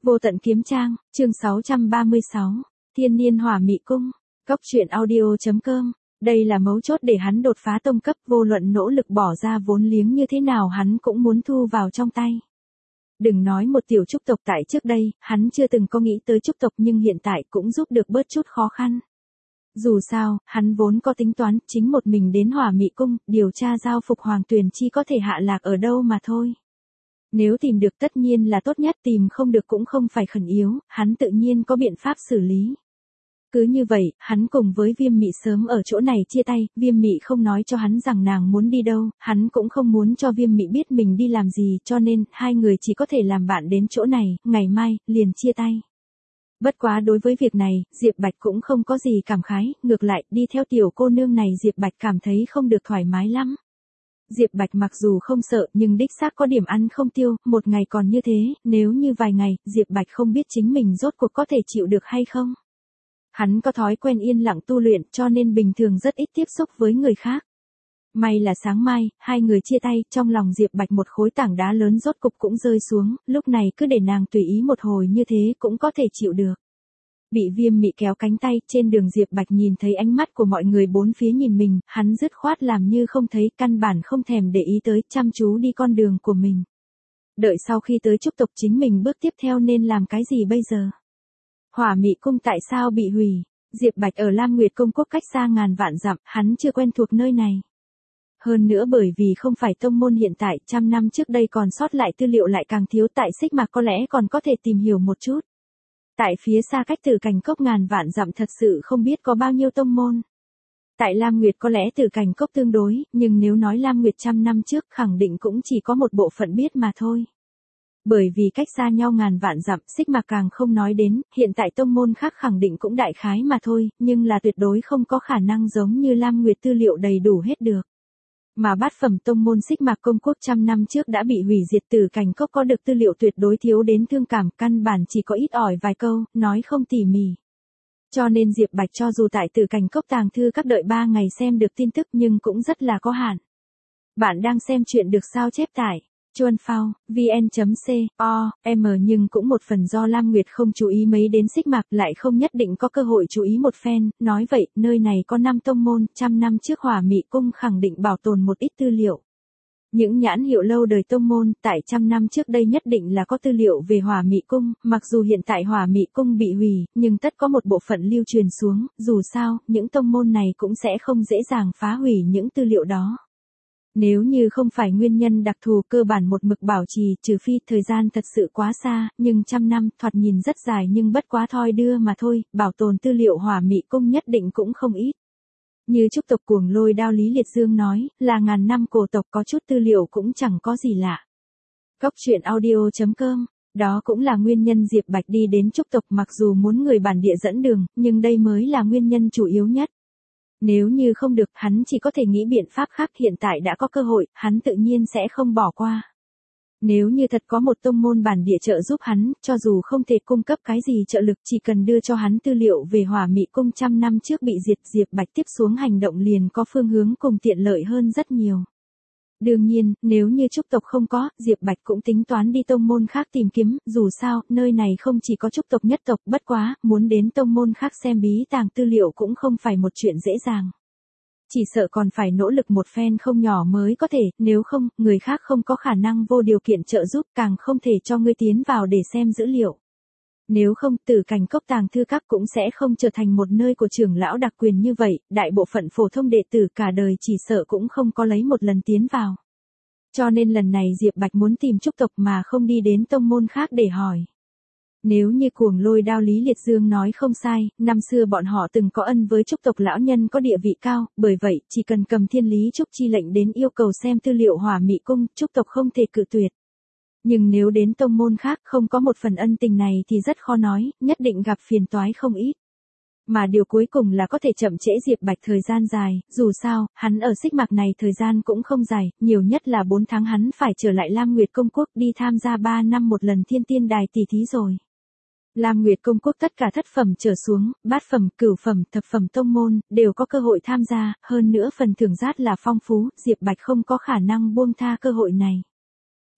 Vô tận kiếm trang, chương 636, Thiên niên hỏa mị cung, Cóc truyện audio.com. Đây là mấu chốt để hắn đột phá tông cấp, vô luận nỗ lực bỏ ra vốn liếng như thế nào hắn cũng muốn thu vào trong tay. Đừng nói một tiểu trúc tộc tại trước đây, hắn chưa từng có nghĩ tới trúc tộc nhưng hiện tại cũng giúp được bớt chút khó khăn. Dù sao, hắn vốn có tính toán, chính một mình đến hỏa mị cung, điều tra giao phục Hoàng Tuyền Chi có thể hạ lạc ở đâu mà thôi. Nếu tìm được tất nhiên là tốt nhất, tìm không được cũng không phải khẩn yếu, hắn tự nhiên có biện pháp xử lý. Cứ như vậy, hắn cùng với Viêm Mị sớm ở chỗ này chia tay, Viêm Mị không nói cho hắn rằng nàng muốn đi đâu, hắn cũng không muốn cho Viêm Mị biết mình đi làm gì, cho nên, hai người chỉ có thể làm bạn đến chỗ này, ngày mai, liền chia tay. Bất quá đối với việc này, Diệp Bạch cũng không có gì cảm khái, ngược lại, đi theo tiểu cô nương này Diệp Bạch cảm thấy không được thoải mái lắm. Diệp Bạch mặc dù không sợ nhưng đích xác có điểm ăn không tiêu, một ngày còn như thế, nếu như vài ngày, Diệp Bạch không biết chính mình rốt cuộc có thể chịu được hay không. Hắn có thói quen yên lặng tu luyện cho nên bình thường rất ít tiếp xúc với người khác. May là sáng mai, hai người chia tay, trong lòng Diệp Bạch một khối tảng đá lớn rốt cục cũng rơi xuống, lúc này cứ để nàng tùy ý một hồi như thế cũng có thể chịu được. Bị Viêm Mị kéo cánh tay, trên đường Diệp Bạch nhìn thấy ánh mắt của mọi người bốn phía nhìn mình, hắn dứt khoát làm như không thấy, căn bản không thèm để ý tới, chăm chú đi con đường của mình. Đợi sau khi tới trúc tộc chính mình bước tiếp theo nên làm cái gì bây giờ? Hỏa Mị cung tại sao bị hủy? Diệp Bạch ở Lam Nguyệt Công Quốc cách xa ngàn vạn dặm, hắn chưa quen thuộc nơi này. Hơn nữa bởi vì không phải tông môn hiện tại, 100 năm trước đây còn sót lại tư liệu lại càng thiếu, tại Xích Mạc có lẽ còn có thể tìm hiểu một chút. Tại phía xa cách Tử Cảnh Cốc ngàn vạn dặm thật sự không biết có bao nhiêu tông môn. Tại Lam Nguyệt có lẽ Tử Cảnh Cốc tương đối, nhưng nếu nói Lam Nguyệt 100 năm trước khẳng định cũng chỉ có một bộ phận biết mà thôi. Bởi vì cách xa nhau ngàn vạn dặm, Xích Mạc càng không nói đến, hiện tại tông môn khác khẳng định cũng đại khái mà thôi, nhưng là tuyệt đối không có khả năng giống như Lam Nguyệt tư liệu đầy đủ hết được. Mà bát phẩm tông môn Xích Mạc Công Quốc 100 năm trước đã bị hủy diệt, Tử Cảnh Cốc có được tư liệu tuyệt đối thiếu đến thương cảm, căn bản chỉ có ít ỏi vài câu, nói không tỉ mỉ. Cho nên Diệp Bạch cho dù tại Tử Cảnh Cốc tàng thư các đợi 3 ngày xem được tin tức nhưng cũng rất là có hạn. Bạn đang xem chuyện được sao chép tải Chuan Phao, vn.com, nhưng cũng một phần do Lam Nguyệt không chú ý mấy đến Xích Mạc, lại không nhất định có cơ hội chú ý một phen, nói vậy, nơi này có 5 tông môn, 100 năm trước Hỏa Mị cung khẳng định bảo tồn một ít tư liệu. Những nhãn hiệu lâu đời tông môn, tại 100 năm trước đây nhất định là có tư liệu về Hỏa Mị cung, mặc dù hiện tại Hỏa Mị cung bị hủy, nhưng tất có một bộ phận lưu truyền xuống, dù sao, những tông môn này cũng sẽ không dễ dàng phá hủy những tư liệu đó. Nếu như không phải nguyên nhân đặc thù, cơ bản một mực bảo trì, trừ phi thời gian thật sự quá xa, nhưng 100 năm thoạt nhìn rất dài nhưng bất quá thoi đưa mà thôi, bảo tồn tư liệu Hỏa Mị cung nhất định cũng không ít. Như trúc tộc Cuồng Lôi Đao Lý Liệt Dương nói, là ngàn năm cổ tộc có chút tư liệu cũng chẳng có gì lạ. Cóc truyện audio.com, đó cũng là nguyên nhân Diệp Bạch đi đến trúc tộc, mặc dù muốn người bản địa dẫn đường, nhưng đây mới là nguyên nhân chủ yếu nhất. Nếu như không được, hắn chỉ có thể nghĩ biện pháp khác, hiện tại đã có cơ hội, hắn tự nhiên sẽ không bỏ qua. Nếu như thật có một tông môn bản địa trợ giúp hắn, cho dù không thể cung cấp cái gì trợ lực, chỉ cần đưa cho hắn tư liệu về Hỏa Mị cung 100 năm trước bị diệt, Diệp Bạch tiếp xuống hành động liền có phương hướng cùng tiện lợi hơn rất nhiều. Đương nhiên, nếu như trúc tộc không có, Diệp Bạch cũng tính toán đi tông môn khác tìm kiếm, dù sao, nơi này không chỉ có trúc tộc nhất tộc, bất quá, muốn đến tông môn khác xem bí tàng tư liệu cũng không phải một chuyện dễ dàng. Chỉ sợ còn phải nỗ lực một phen không nhỏ mới có thể, nếu không, người khác không có khả năng vô điều kiện trợ giúp, càng không thể cho ngươi tiến vào để xem dữ liệu. Nếu không, Tử Cảnh Cốc tàng thư các cũng sẽ không trở thành một nơi của trưởng lão đặc quyền như vậy, đại bộ phận phổ thông đệ tử cả đời chỉ sợ cũng không có lấy một lần tiến vào. Cho nên lần này Diệp Bạch muốn tìm trúc tộc mà không đi đến tông môn khác để hỏi. Nếu như Cuồng Lôi Đao Lý Liệt Dương nói không sai, năm xưa bọn họ từng có ân với trúc tộc lão nhân có địa vị cao, bởi vậy, chỉ cần cầm Thiên Lý Trúc chi lệnh đến yêu cầu xem tư liệu Hỏa Mị cung, trúc tộc không thể cự tuyệt. Nhưng nếu đến tông môn khác không có một phần ân tình này thì rất khó nói, nhất định gặp phiền toái không ít. Mà điều cuối cùng là có thể chậm trễ Diệp Bạch thời gian dài, dù sao, hắn ở Xích Mạc này thời gian cũng không dài, nhiều nhất là 4 tháng hắn phải trở lại Lam Nguyệt Công Quốc đi tham gia 3 năm một lần Thiên Tiên Đài tỷ thí rồi. Lam Nguyệt Công Quốc tất cả thất phẩm trở xuống, bát phẩm, cửu phẩm, thập phẩm tông môn, đều có cơ hội tham gia, hơn nữa phần thưởng rất là phong phú, Diệp Bạch không có khả năng buông tha cơ hội này.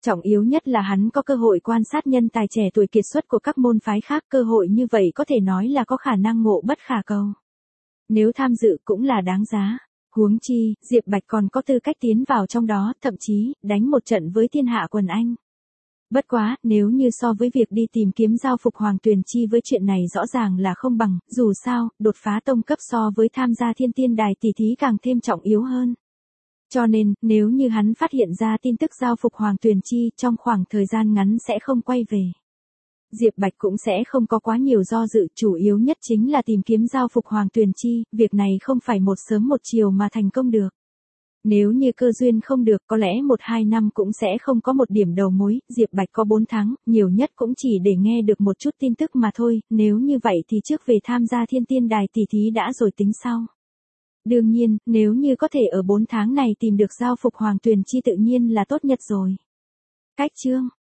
Trọng yếu nhất là hắn có cơ hội quan sát nhân tài trẻ tuổi kiệt xuất của các môn phái khác, cơ hội như vậy có thể nói là có khả năng ngộ bất khả cầu. Nếu tham dự cũng là đáng giá. Huống chi, Diệp Bạch còn có tư cách tiến vào trong đó, thậm chí, đánh một trận với thiên hạ quần anh. Bất quá, nếu như so với việc đi tìm kiếm giao phục Hoàng Tuyền Chi với chuyện này rõ ràng là không bằng, dù sao, đột phá tông cấp so với tham gia thiên tiên đài tỷ thí càng thêm trọng yếu hơn. Cho nên, nếu như hắn phát hiện ra tin tức giao phục Hoàng Tuyền Chi trong khoảng thời gian ngắn sẽ không quay về. Diệp Bạch cũng sẽ không có quá nhiều do dự, chủ yếu nhất chính là tìm kiếm giao phục Hoàng Tuyền Chi, việc này không phải một sớm một chiều mà thành công được. Nếu như cơ duyên không được, có lẽ 1-2 năm cũng sẽ không có một điểm đầu mối, Diệp Bạch có 4 tháng, nhiều nhất cũng chỉ để nghe được một chút tin tức mà thôi, nếu như vậy thì trước về tham gia thiên tiên đài tỷ thí đã rồi tính sau. Đương nhiên, nếu như có thể ở 4 tháng này tìm được giao phục Hoàng Tuyền Chi tự nhiên là tốt nhất rồi. Cách chương